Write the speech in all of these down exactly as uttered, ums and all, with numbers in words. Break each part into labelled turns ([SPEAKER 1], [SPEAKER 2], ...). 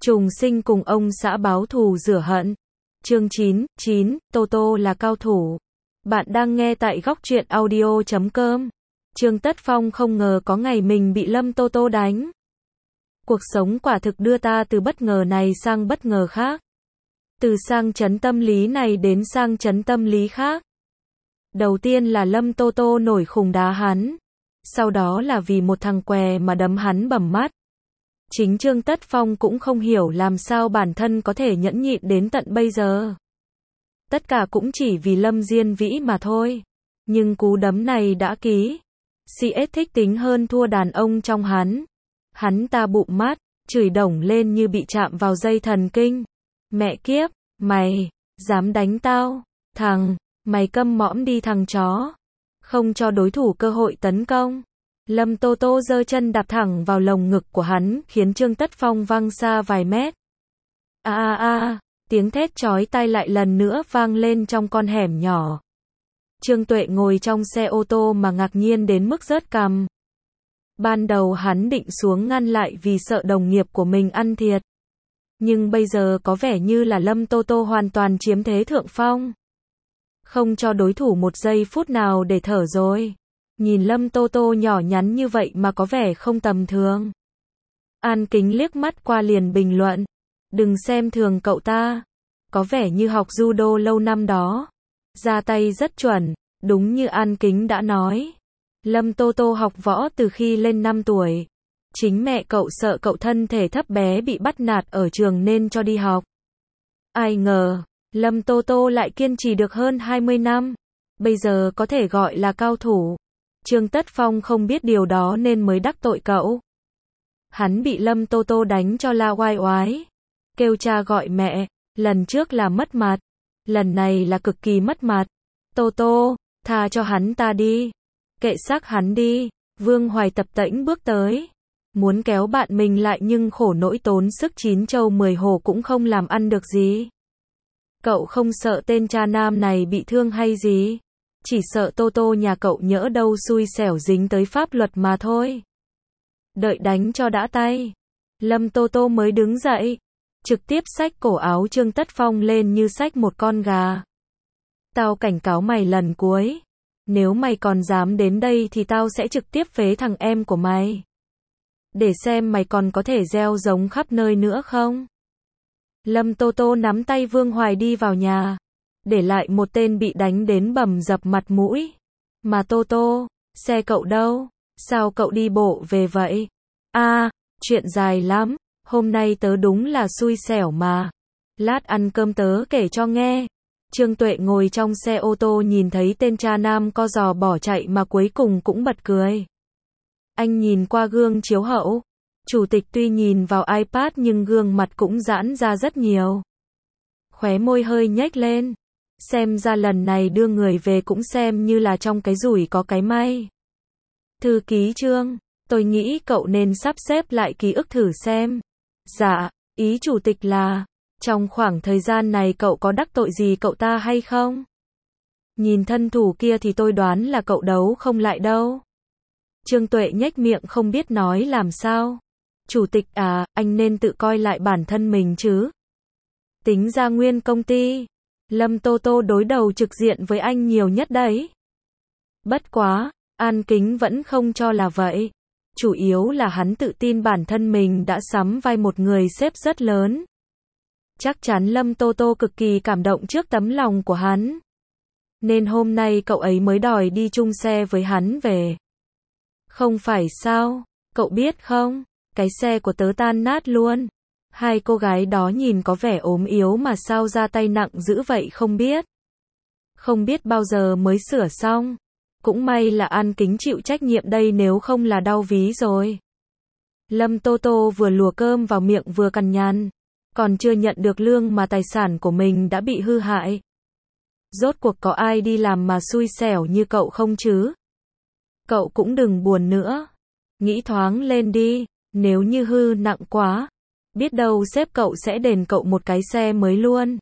[SPEAKER 1] Trùng sinh cùng ông xã báo thù rửa hận. Chương chín, chín, Toto là cao thủ. Bạn đang nghe tại góc truyện audio chấm com. Trương Tất Phong không ngờ có ngày mình bị Lâm Toto đánh. Cuộc sống quả thực đưa ta từ bất ngờ này sang bất ngờ khác. Từ sang chấn tâm lý này đến sang chấn tâm lý khác. Đầu tiên là Lâm Toto nổi khùng đá hắn. Sau đó là vì một thằng què mà đấm hắn bầm mắt. Chính Trương Tất Phong cũng không hiểu làm sao bản thân có thể nhẫn nhịn đến tận bây giờ. Tất cả cũng chỉ vì Lâm Diên Vĩ mà thôi. Nhưng cú đấm này đã ký. xê ét thích tính hơn thua đàn ông trong hắn. Hắn ta bụm mắt, chửi đổng lên như bị chạm vào dây thần kinh. Mẹ kiếp, mày, dám đánh tao, thằng, mày câm mõm đi thằng chó. Không cho đối thủ cơ hội tấn công. Lâm Toto giơ chân đạp thẳng vào lồng ngực của hắn, khiến Trương Tất Phong văng xa vài mét. A a a, tiếng thét chói tai lại lần nữa vang lên trong con hẻm nhỏ. Trương Tuệ ngồi trong xe ô tô mà ngạc nhiên đến mức rớt cằm. Ban đầu hắn định xuống ngăn lại vì sợ đồng nghiệp của mình ăn thiệt. Nhưng bây giờ có vẻ như là Lâm Toto hoàn toàn chiếm thế thượng phong. Không cho đối thủ một giây phút nào để thở rồi. Nhìn Lâm Toto nhỏ nhắn như vậy mà có vẻ không tầm thường. An Kính liếc mắt qua liền bình luận. Đừng xem thường cậu ta. Có vẻ như học judo lâu năm đó. Ra tay rất chuẩn, đúng như An Kính đã nói. Lâm Toto học võ từ khi lên năm tuổi. Chính mẹ cậu sợ cậu thân thể thấp bé bị bắt nạt ở trường nên cho đi học. Ai ngờ, Lâm Toto lại kiên trì được hơn hai mươi năm. Bây giờ có thể gọi là cao thủ. Trương Tất Phong không biết điều đó nên mới đắc tội cậu. Hắn bị Lâm Toto đánh cho la oai oái. Kêu cha gọi mẹ, lần trước là mất mặt. Lần này là cực kỳ mất mặt. Toto, tha cho hắn ta đi. Kệ xác hắn đi. Vương Hoài tập tễnh bước tới. Muốn kéo bạn mình lại nhưng khổ nỗi tốn sức chín châu mười hồ cũng không làm ăn được gì. Cậu không sợ tên cha nam này bị thương hay gì? Chỉ sợ Toto nhà cậu nhỡ đâu xui xẻo dính tới pháp luật mà thôi. Đợi đánh cho đã tay. Lâm Toto mới đứng dậy. Trực tiếp xách cổ áo Trương Tất Phong lên như xách một con gà. Tao cảnh cáo mày lần cuối. Nếu mày còn dám đến đây thì tao sẽ trực tiếp phế thằng em của mày. Để xem mày còn có thể gieo giống khắp nơi nữa không? Lâm Toto nắm tay Vương Hoài đi vào nhà. Để lại một tên bị đánh đến bầm dập mặt mũi. Mà Toto, xe cậu đâu? Sao cậu đi bộ về vậy? À, chuyện dài lắm. Hôm nay tớ đúng là xui xẻo mà. Lát ăn cơm tớ kể cho nghe. Trương Tuệ ngồi trong xe ô tô nhìn thấy tên cha nam co giò bỏ chạy mà cuối cùng cũng bật cười. Anh nhìn qua gương chiếu hậu. Chủ tịch tuy nhìn vào iPad nhưng gương mặt cũng giãn ra rất nhiều. Khóe môi hơi nhếch lên. Xem ra lần này đưa người về cũng xem như là trong cái rủi có cái may. Thư ký Trương, tôi nghĩ cậu nên sắp xếp lại ký ức thử xem. Dạ, ý chủ tịch là, trong khoảng thời gian này cậu có đắc tội gì cậu ta hay không? Nhìn thân thủ kia thì tôi đoán là cậu đấu không lại đâu. Trương Tuệ nhếch miệng không biết nói làm sao. Chủ tịch à, anh nên tự coi lại bản thân mình chứ. Tính ra nguyên công ty, Lâm Toto đối đầu trực diện với anh nhiều nhất đấy. Bất quá, An Kính vẫn không cho là vậy. Chủ yếu là hắn tự tin bản thân mình đã sắm vai một người sếp rất lớn. Chắc chắn Lâm Toto cực kỳ cảm động trước tấm lòng của hắn. Nên hôm nay cậu ấy mới đòi đi chung xe với hắn về. Không phải sao, cậu biết không, cái xe của tớ tan nát luôn. Hai cô gái đó nhìn có vẻ ốm yếu mà sao ra tay nặng dữ vậy không biết. Không biết bao giờ mới sửa xong. Cũng may là An Kính chịu trách nhiệm đây nếu không là đau ví rồi. Lâm Toto vừa lùa cơm vào miệng vừa cằn nhằn. Còn chưa nhận được lương mà tài sản của mình đã bị hư hại. Rốt cuộc có ai đi làm mà xui xẻo như cậu không chứ? Cậu cũng đừng buồn nữa. Nghĩ thoáng lên đi, nếu như hư nặng quá. Biết đâu sếp cậu sẽ đền cậu một cái xe mới luôn.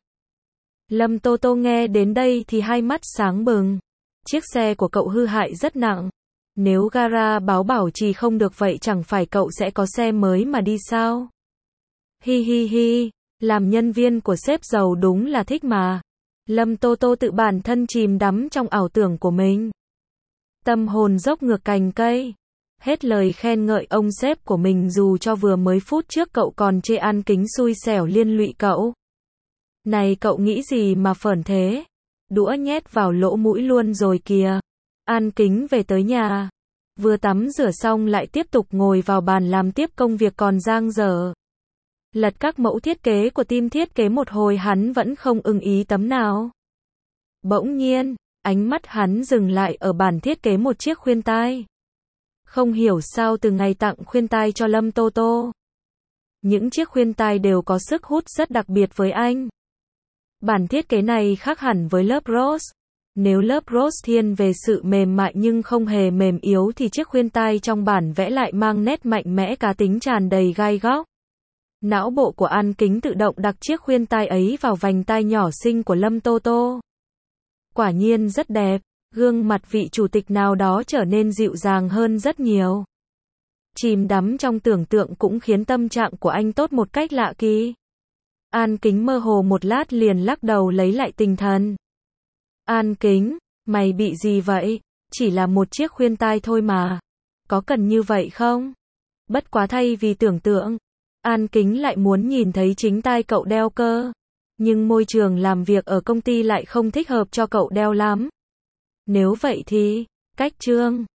[SPEAKER 1] Lâm Toto nghe đến đây thì hai mắt sáng bừng. Chiếc xe của cậu hư hại rất nặng. Nếu gara báo bảo trì không được vậy chẳng phải cậu sẽ có xe mới mà đi sao? Hi hi hi, làm nhân viên của sếp giàu đúng là thích mà. Lâm Tô Tô tự bản thân chìm đắm trong ảo tưởng của mình. Tâm hồn dốc ngược cành cây. Hết lời khen ngợi ông sếp của mình dù cho vừa mới phút trước cậu còn chê An Kính xui xẻo liên lụy cậu. Này cậu nghĩ gì mà phởn thế? Đũa nhét vào lỗ mũi luôn rồi kìa. An Kính về tới nhà. Vừa tắm rửa xong lại tiếp tục ngồi vào bàn làm tiếp công việc còn dang dở. Lật các mẫu thiết kế của team thiết kế một hồi hắn vẫn không ưng ý tấm nào. Bỗng nhiên, ánh mắt hắn dừng lại ở bản thiết kế một chiếc khuyên tai. Không hiểu sao từ ngày tặng khuyên tai cho Lâm Tô Tô, những chiếc khuyên tai đều có sức hút rất đặc biệt với anh. Bản thiết kế này khác hẳn với lớp rose. Nếu lớp rose thiên về sự mềm mại nhưng không hề mềm yếu thì chiếc khuyên tai trong bản vẽ lại mang nét mạnh mẽ cá tính tràn đầy gai góc. Não bộ của An Kính tự động đặt chiếc khuyên tai ấy vào vành tai nhỏ xinh của Lâm Tô Tô. Quả nhiên rất đẹp, gương mặt vị chủ tịch nào đó trở nên dịu dàng hơn rất nhiều. Chìm đắm trong tưởng tượng cũng khiến tâm trạng của anh tốt một cách lạ kỳ. An Kính mơ hồ một lát liền lắc đầu lấy lại tinh thần. An Kính, mày bị gì vậy? Chỉ là một chiếc khuyên tai thôi mà. Có cần như vậy không? Bất quá thay vì tưởng tượng, An Kính lại muốn nhìn thấy chính tai cậu đeo cơ. Nhưng môi trường làm việc ở công ty lại không thích hợp cho cậu đeo lắm. Nếu vậy thì, cách trương.